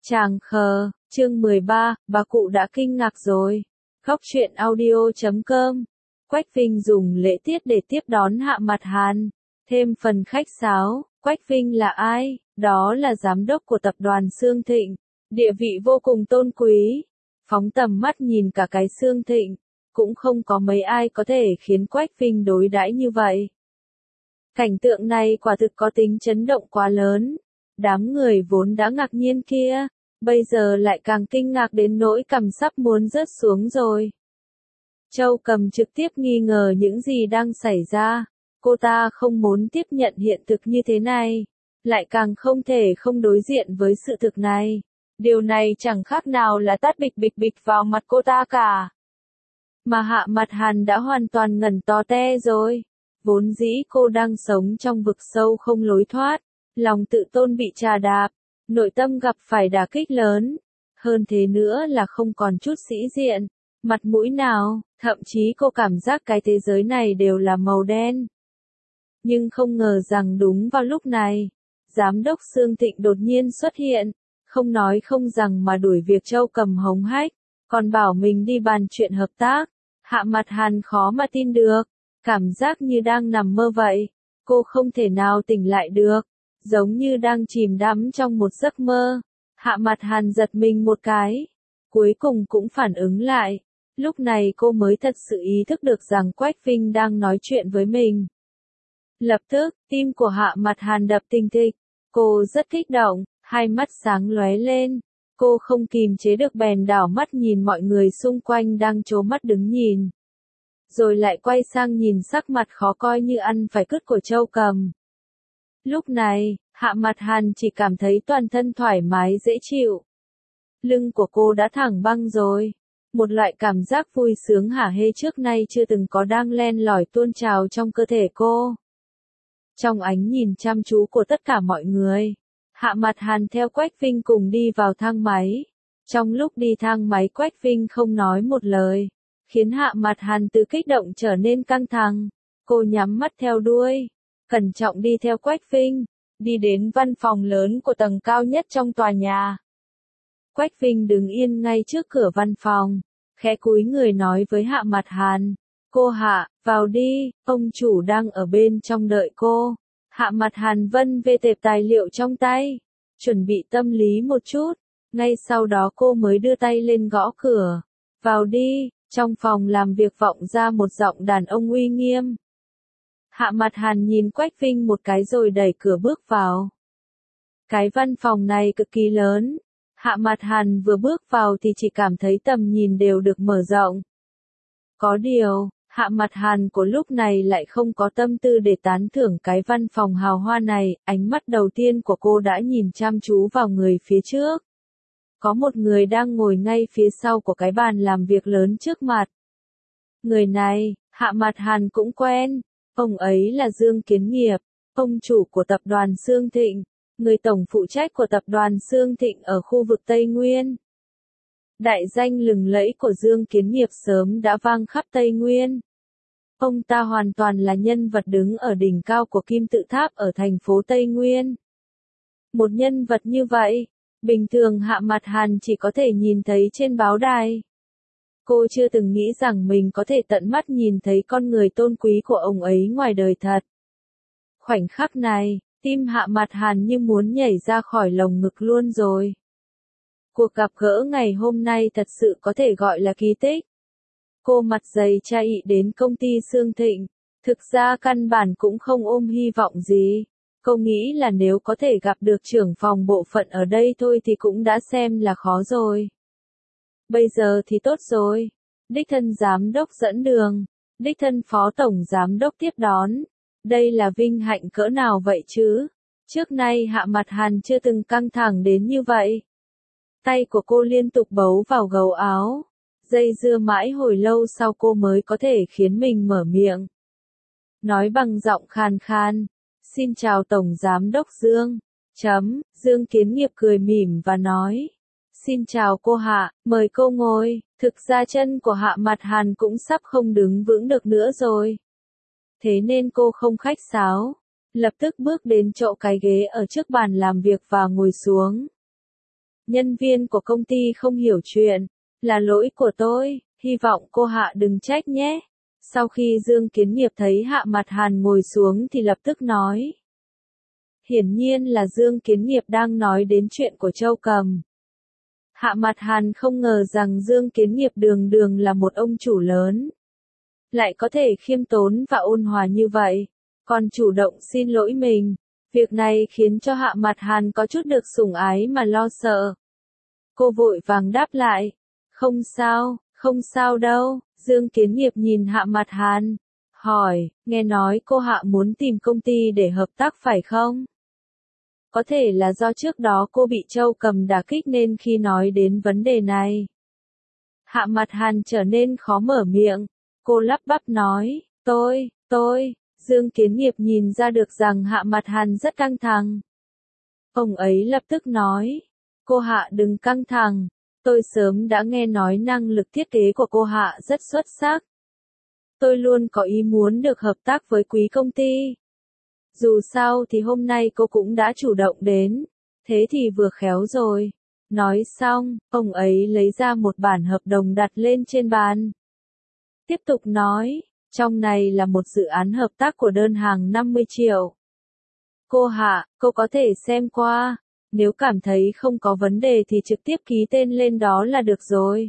Chàng khờ, chương 13, bà cụ đã kinh ngạc rồi. Góc truyện audio.com. Quách Vinh dùng lễ tiết để tiếp đón Hạ Mặt Hàn. Thêm phần khách sáo, Quách Vinh là ai? Đó là giám đốc của tập đoàn Sương Thịnh. Địa vị vô cùng tôn quý. Phóng tầm mắt nhìn cả cái Sương Thịnh, cũng không có mấy ai có thể khiến Quách Vinh đối đãi như vậy. Cảnh tượng này quả thực có tính chấn động quá lớn. Đám người vốn đã ngạc nhiên kia, bây giờ lại càng kinh ngạc đến nỗi cằm sắp muốn rớt xuống rồi. Châu Cầm trực tiếp nghi ngờ những gì đang xảy ra, cô ta không muốn tiếp nhận hiện thực như thế này, lại càng không thể không đối diện với sự thực này. Điều này chẳng khác nào là tát bịch bịch bịch vào mặt cô ta cả. Mà Hạ Mặt Hàn đã hoàn toàn ngẩn to te rồi. Vốn dĩ cô đang sống trong vực sâu không lối thoát, lòng tự tôn bị trà đạp, nội tâm gặp phải đả kích lớn. Hơn thế nữa là không còn chút sĩ diện, mặt mũi nào, thậm chí cô cảm giác cái thế giới này đều là màu đen. Nhưng không ngờ rằng đúng vào lúc này, giám đốc Sương Thịnh đột nhiên xuất hiện, không nói không rằng mà đuổi việc Châu Cầm hống hách, còn bảo mình đi bàn chuyện hợp tác. Hạ Mặt Hàn khó mà tin được, cảm giác như đang nằm mơ vậy, cô không thể nào tỉnh lại được, giống như đang chìm đắm trong một giấc mơ. Hạ Mặt Hàn giật mình một cái, cuối cùng cũng phản ứng lại, lúc này cô mới thật sự ý thức được rằng Quách Vinh đang nói chuyện với mình. Lập tức, tim của Hạ Mặt Hàn đập thình thịch, cô rất kích động, hai mắt sáng lóe lên, cô không kìm chế được bèn đảo mắt nhìn mọi người xung quanh đang trố mắt đứng nhìn. Rồi lại quay sang nhìn sắc mặt khó coi như ăn phải cứt của Châu Cầm. Lúc này, Hạ Mặt Hàn chỉ cảm thấy toàn thân thoải mái dễ chịu. Lưng của cô đã thẳng băng rồi. Một loại cảm giác vui sướng hả hê trước nay chưa từng có đang len lỏi tuôn trào trong cơ thể cô. Trong ánh nhìn chăm chú của tất cả mọi người, Hạ Mặt Hàn theo Quách Vinh cùng đi vào thang máy. Trong lúc đi thang máy Quách Vinh không nói một lời, khiến Hạ Mặt Hàn từ kích động trở nên căng thẳng. Cô nhắm mắt theo đuôi, cẩn trọng đi theo Quách Vinh, đi đến văn phòng lớn của tầng cao nhất trong tòa nhà. Quách Vinh đứng yên ngay trước cửa văn phòng, khẽ cúi người nói với Hạ Mặt Hàn, cô Hạ, vào đi, ông chủ đang ở bên trong đợi cô. Hạ Mặt Hàn vân vê tệp tài liệu trong tay, chuẩn bị tâm lý một chút, ngay sau đó cô mới đưa tay lên gõ cửa. Vào đi, trong phòng làm việc vọng ra một giọng đàn ông uy nghiêm. Hạ Mặt Hàn nhìn Quách Vinh một cái rồi đẩy cửa bước vào. Cái văn phòng này cực kỳ lớn. Hạ Mặt Hàn vừa bước vào thì chỉ cảm thấy tầm nhìn đều được mở rộng. Có điều, Hạ Mặt Hàn của lúc này lại không có tâm tư để tán thưởng cái văn phòng hào hoa này, ánh mắt đầu tiên của cô đã nhìn chăm chú vào người phía trước. Có một người đang ngồi ngay phía sau của cái bàn làm việc lớn trước mặt. Người này, Hạ Mặt Hàn cũng quen, ông ấy là Dương Kiến Nghiệp, ông chủ của tập đoàn Sương Thịnh, người tổng phụ trách của tập đoàn Sương Thịnh ở khu vực Tây Nguyên. Đại danh lừng lẫy của Dương Kiến Nghiệp sớm đã vang khắp Tây Nguyên. Ông ta hoàn toàn là nhân vật đứng ở đỉnh cao của kim tự tháp ở thành phố Tây Nguyên. Một nhân vật như vậy, bình thường Hạ Mặt Hàn chỉ có thể nhìn thấy trên báo đài. Cô chưa từng nghĩ rằng mình có thể tận mắt nhìn thấy con người tôn quý của ông ấy ngoài đời thật. Khoảnh khắc này, tim Hạ Mặt Hàn như muốn nhảy ra khỏi lồng ngực luôn rồi. Cuộc gặp gỡ ngày hôm nay thật sự có thể gọi là kỳ tích. Cô mặt dày cha ị đến công ty Sương Thịnh, thực ra căn bản cũng không ôm hy vọng gì. Cô nghĩ là nếu có thể gặp được trưởng phòng bộ phận ở đây thôi thì cũng đã xem là khó rồi. Bây giờ thì tốt rồi. Đích thân giám đốc dẫn đường, đích thân phó tổng giám đốc tiếp đón. Đây là vinh hạnh cỡ nào vậy chứ? Trước nay Hạ Mặt Hàn chưa từng căng thẳng đến như vậy. Tay của cô liên tục bấu vào gấu áo. Dây dưa mãi hồi lâu sau cô mới có thể khiến mình mở miệng. Nói bằng giọng khàn khan. Xin chào Tổng Giám đốc Dương. Dương Kiến Nghiệp cười mỉm và nói. Xin chào cô Hạ, mời cô ngồi. Thực ra chân của Hạ Mặt Hàn cũng sắp không đứng vững được nữa rồi. Thế nên cô không khách sáo. Lập tức bước đến chỗ cái ghế ở trước bàn làm việc và ngồi xuống. Nhân viên của công ty không hiểu chuyện, là lỗi của tôi, hy vọng cô Hạ đừng trách nhé. Sau khi Dương Kiến Nghiệp thấy Hạ Mặt Hàn ngồi xuống thì lập tức nói. Hiển nhiên là Dương Kiến Nghiệp đang nói đến chuyện của Châu Cầm. Hạ Mặt Hàn không ngờ rằng Dương Kiến Nghiệp đường đường là một ông chủ lớn, lại có thể khiêm tốn và ôn hòa như vậy, còn chủ động xin lỗi mình. Việc này khiến cho Hạ Mặt Hàn có chút được sủng ái mà lo sợ. Cô vội vàng đáp lại, không sao đâu. Dương Kiến Nghiệp nhìn Hạ Mặt Hàn, hỏi, nghe nói cô Hạ muốn tìm công ty để hợp tác phải không? Có thể là do trước đó cô bị Châu Cầm đả kích nên khi nói đến vấn đề này, Hạ Mặt Hàn trở nên khó mở miệng. Cô lắp bắp nói, tôi. Dương Kiến Nghiệp nhìn ra được rằng Hạ Mặt Hàn rất căng thẳng. Ông ấy lập tức nói, cô Hạ đừng căng thẳng, tôi sớm đã nghe nói năng lực thiết kế của cô Hạ rất xuất sắc. Tôi luôn có ý muốn được hợp tác với quý công ty. Dù sao thì hôm nay cô cũng đã chủ động đến, thế thì vừa khéo rồi. Nói xong, ông ấy lấy ra một bản hợp đồng đặt lên trên bàn. Tiếp tục nói, trong này là một dự án hợp tác của đơn hàng 50 triệu. Cô Hạ, cô có thể xem qua, nếu cảm thấy không có vấn đề thì trực tiếp ký tên lên đó là được rồi.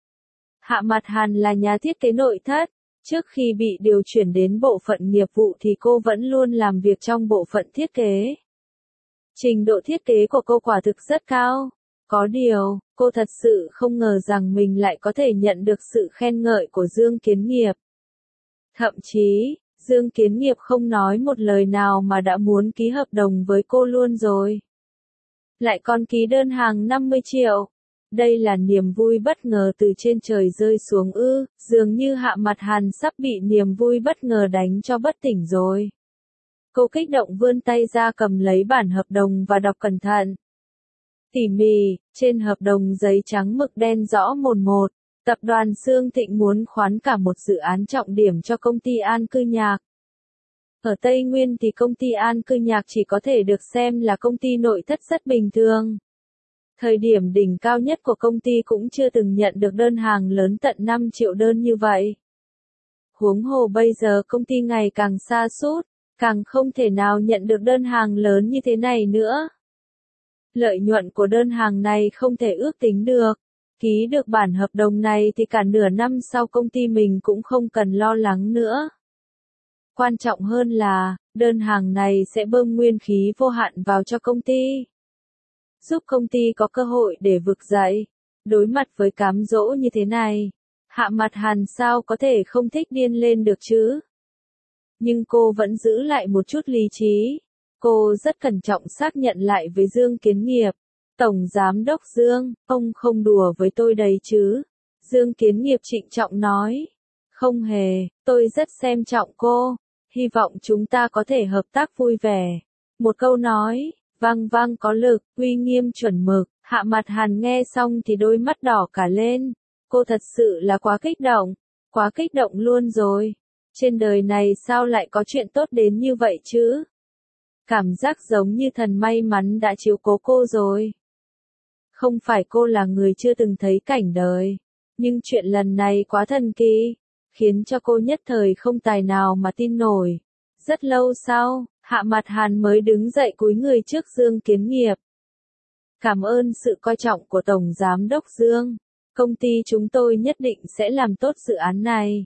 Hạ Mặt Hàn là nhà thiết kế nội thất, trước khi bị điều chuyển đến bộ phận nghiệp vụ thì cô vẫn luôn làm việc trong bộ phận thiết kế. Trình độ thiết kế của cô quả thực rất cao. Có điều, cô thật sự không ngờ rằng mình lại có thể nhận được sự khen ngợi của Dương Kiến Nghiệp. Thậm chí, Dương Kiến Nghiệp không nói một lời nào mà đã muốn ký hợp đồng với cô luôn rồi. Lại còn ký đơn hàng 50 triệu. Đây là niềm vui bất ngờ từ trên trời rơi xuống ư, dường như Hạ Mặt Hàn sắp bị niềm vui bất ngờ đánh cho bất tỉnh rồi. Cô kích động vươn tay ra cầm lấy bản hợp đồng và đọc cẩn thận. Tỉ mỉ, trên hợp đồng giấy trắng mực đen rõ mồn một, tập đoàn Xương Thịnh muốn khoán cả một dự án trọng điểm cho công ty An Cư Nhạc. Ở Tây Nguyên thì công ty An Cư Nhạc chỉ có thể được xem là công ty nội thất rất bình thường. Thời điểm đỉnh cao nhất của công ty cũng chưa từng nhận được đơn hàng lớn tận 5 triệu đơn như vậy. Huống hồ bây giờ công ty ngày càng sa sút, càng không thể nào nhận được đơn hàng lớn như thế này nữa. Lợi nhuận của đơn hàng này không thể ước tính được. Ký được bản hợp đồng này thì cả nửa năm sau công ty mình cũng không cần lo lắng nữa. Quan trọng hơn là, đơn hàng này sẽ bơm nguyên khí vô hạn vào cho công ty, giúp công ty có cơ hội để vực dậy. Đối mặt với cám dỗ như thế này, Hạ Mặt Hàn sao có thể không thích điên lên được chứ? Nhưng cô vẫn giữ lại một chút lý trí. Cô rất cẩn trọng xác nhận lại với Dương Kiến Nghiệp. Tổng Giám đốc Dương, ông không đùa với tôi đấy chứ? Dương Kiến Nghiệp trịnh trọng nói. Không hề, tôi rất xem trọng cô. Hy vọng chúng ta có thể hợp tác vui vẻ. Một câu nói, vang vang có lực, uy nghiêm chuẩn mực. Hạ Mặt Hàn nghe xong thì đôi mắt đỏ cả lên. Cô thật sự là quá kích động luôn rồi. Trên đời này sao lại có chuyện tốt đến như vậy chứ? Cảm giác giống như thần may mắn đã chiếu cố cô rồi. Không phải cô là người chưa từng thấy cảnh đời, nhưng chuyện lần này quá thần kỳ, khiến cho cô nhất thời không tài nào mà tin nổi. Rất lâu sau, Hạ Mặt Hàn mới đứng dậy cúi người trước Dương Kiến Nghiệp. Cảm ơn sự coi trọng của Tổng Giám đốc Dương. Công ty chúng tôi nhất định sẽ làm tốt dự án này.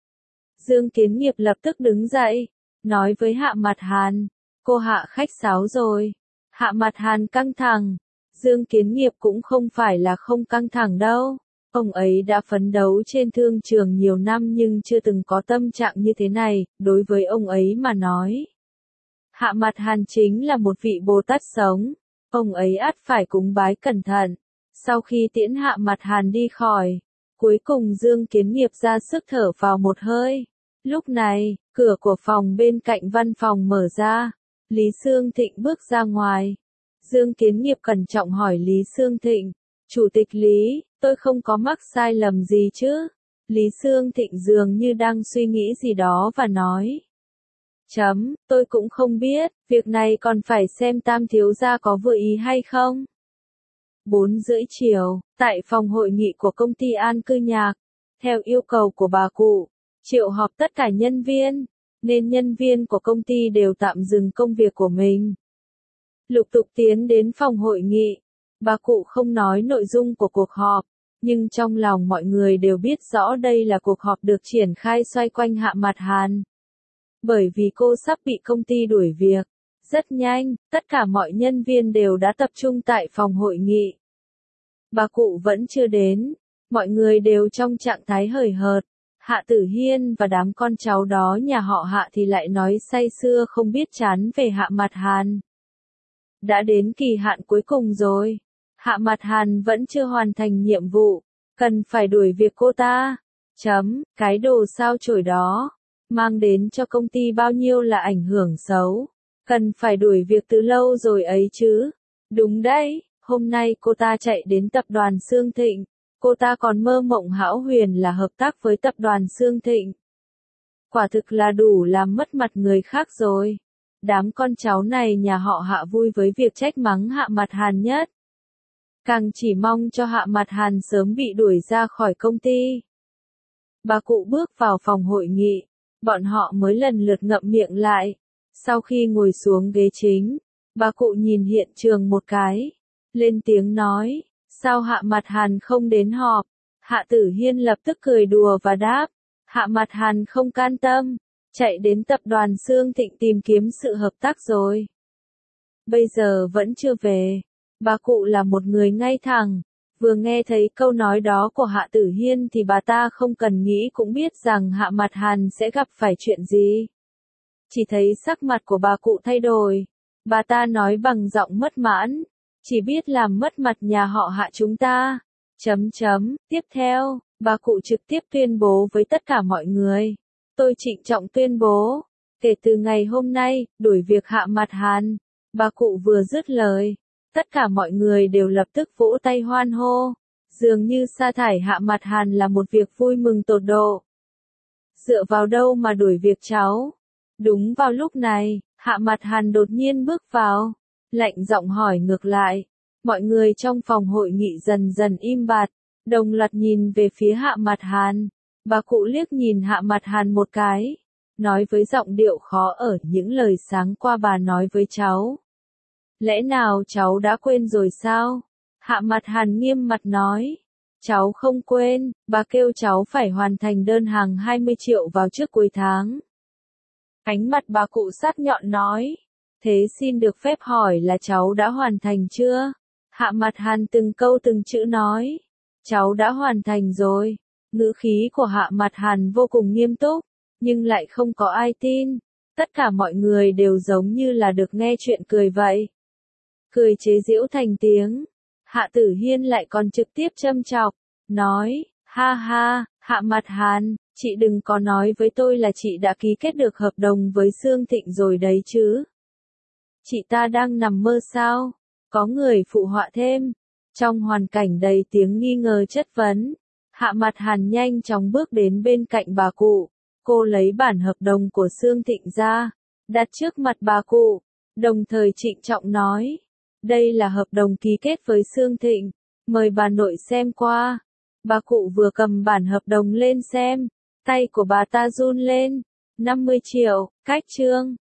Dương Kiến Nghiệp lập tức đứng dậy, nói với Hạ Mặt Hàn. Cô Hạ khách sáo rồi. Hạ Mặt Hàn căng thẳng. Dương Kiến Nghiệp cũng không phải là không căng thẳng đâu. Ông ấy đã phấn đấu trên thương trường nhiều năm nhưng chưa từng có tâm trạng như thế này, đối với ông ấy mà nói. Hạ Mặt Hàn chính là một vị Bồ Tát sống. Ông ấy ắt phải cúng bái cẩn thận. Sau khi tiễn Hạ Mặt Hàn đi khỏi, cuối cùng Dương Kiến Nghiệp ra sức thở vào một hơi. Lúc này, cửa của phòng bên cạnh văn phòng mở ra. Lý Xương Thịnh bước ra ngoài. Dương Kiến Nghiệp cẩn trọng hỏi Lý Xương Thịnh. Chủ tịch Lý, tôi không có mắc sai lầm gì chứ? Lý Xương Thịnh dường như đang suy nghĩ gì đó và nói. Tôi cũng không biết, việc này còn phải xem Tam thiếu gia có vừa ý hay không. 4:30 chiều, tại phòng hội nghị của công ty An Cư Nhạc, theo yêu cầu của bà cụ, triệu họp tất cả nhân viên, nên nhân viên của công ty đều tạm dừng công việc của mình. Lục tục tiến đến phòng hội nghị, bà cụ không nói nội dung của cuộc họp, nhưng trong lòng mọi người đều biết rõ đây là cuộc họp được triển khai xoay quanh Hạ Mạt Hàn. Bởi vì cô sắp bị công ty đuổi việc. Rất nhanh, tất cả mọi nhân viên đều đã tập trung tại phòng hội nghị. Bà cụ vẫn chưa đến, mọi người đều trong trạng thái hời hợt. Hạ Tử Hiên và đám con cháu đó nhà họ Hạ thì lại nói say sưa không biết chán về Hạ Mạt Hàn. Đã đến kỳ hạn cuối cùng rồi. Hạ Mạt Hàn vẫn chưa hoàn thành nhiệm vụ, cần phải đuổi việc cô ta. Cái đồ sao chổi đó, mang đến cho công ty bao nhiêu là ảnh hưởng xấu. Cần phải đuổi việc từ lâu rồi ấy chứ. Đúng đấy, hôm nay cô ta chạy đến tập đoàn Sương Thịnh. Cô ta còn mơ mộng hão huyền là hợp tác với tập đoàn Sương Thịnh. Quả thực là đủ làm mất mặt người khác rồi. Đám con cháu này nhà họ Hạ vui với việc trách mắng Hạ Mạt Hàn nhất. Càng chỉ mong cho Hạ Mạt Hàn sớm bị đuổi ra khỏi công ty. Bà cụ bước vào phòng hội nghị, bọn họ mới lần lượt ngậm miệng lại. Sau khi ngồi xuống ghế chính, bà cụ nhìn hiện trường một cái, lên tiếng nói, sao Hạ Mạt Hàn không đến họp? Hạ Tử Hiên lập tức cười đùa và đáp, Hạ Mạt Hàn không can tâm, chạy đến tập đoàn Sương Thịnh tìm kiếm sự hợp tác rồi. Bây giờ vẫn chưa về. Bà cụ là một người ngay thẳng, vừa nghe thấy câu nói đó của Hạ Tử Hiên thì bà ta không cần nghĩ cũng biết rằng Hạ Mạt Hàn sẽ gặp phải chuyện gì. Chỉ thấy sắc mặt của bà cụ thay đổi, bà ta nói bằng giọng mất mãn, chỉ biết làm mất mặt nhà họ Hạ chúng ta. Tiếp theo, bà cụ trực tiếp tuyên bố với tất cả mọi người. Tôi trịnh trọng tuyên bố, kể từ ngày hôm nay, đuổi việc Hạ Mạt Hàn. Bà cụ vừa dứt lời, tất cả mọi người đều lập tức vỗ tay hoan hô. Dường như sa thải Hạ Mạt Hàn là một việc vui mừng tột độ. Dựa vào đâu mà đuổi việc cháu? Đúng vào lúc này, Hạ Mạt Hàn đột nhiên bước vào, lạnh giọng hỏi ngược lại. Mọi người trong phòng hội nghị dần dần im bặt, đồng loạt nhìn về phía Hạ Mạt Hàn. Bà cụ liếc nhìn Hạ Mạt Hàn một cái, nói với giọng điệu khó ở những lời sáng qua bà nói với cháu. Lẽ nào cháu đã quên rồi sao? Hạ Mạt Hàn nghiêm mặt nói. Cháu không quên, bà kêu cháu phải hoàn thành đơn hàng 20 triệu vào trước cuối tháng. Ánh mặt bà cụ sắc nhọn nói. Thế xin được phép hỏi là cháu đã hoàn thành chưa? Hạ Mạt Hàn từng câu từng chữ nói. Cháu đã hoàn thành rồi. Ngữ khí của Hạ Mạt Hàn vô cùng nghiêm túc, nhưng lại không có ai tin. Tất cả mọi người đều giống như là được nghe chuyện cười vậy. Cười chế giễu thành tiếng. Hạ Tử Hiên lại còn trực tiếp châm chọc, nói, ha ha, Hạ Mạt Hàn, chị đừng có nói với tôi là chị đã ký kết được hợp đồng với Sương Thịnh rồi đấy chứ. Chị ta đang nằm mơ sao? Có người phụ họa thêm. Trong hoàn cảnh đầy tiếng nghi ngờ chất vấn, Hạ Mạt Hàn nhanh chóng bước đến bên cạnh bà cụ. Cô lấy bản hợp đồng của Sương Thịnh ra, đặt trước mặt bà cụ, đồng thời trịnh trọng nói. Đây là hợp đồng ký kết với Sương Thịnh, mời bà nội xem qua. Bà cụ vừa cầm bản hợp đồng lên xem, tay của bà ta run lên. 50 triệu, cách chương.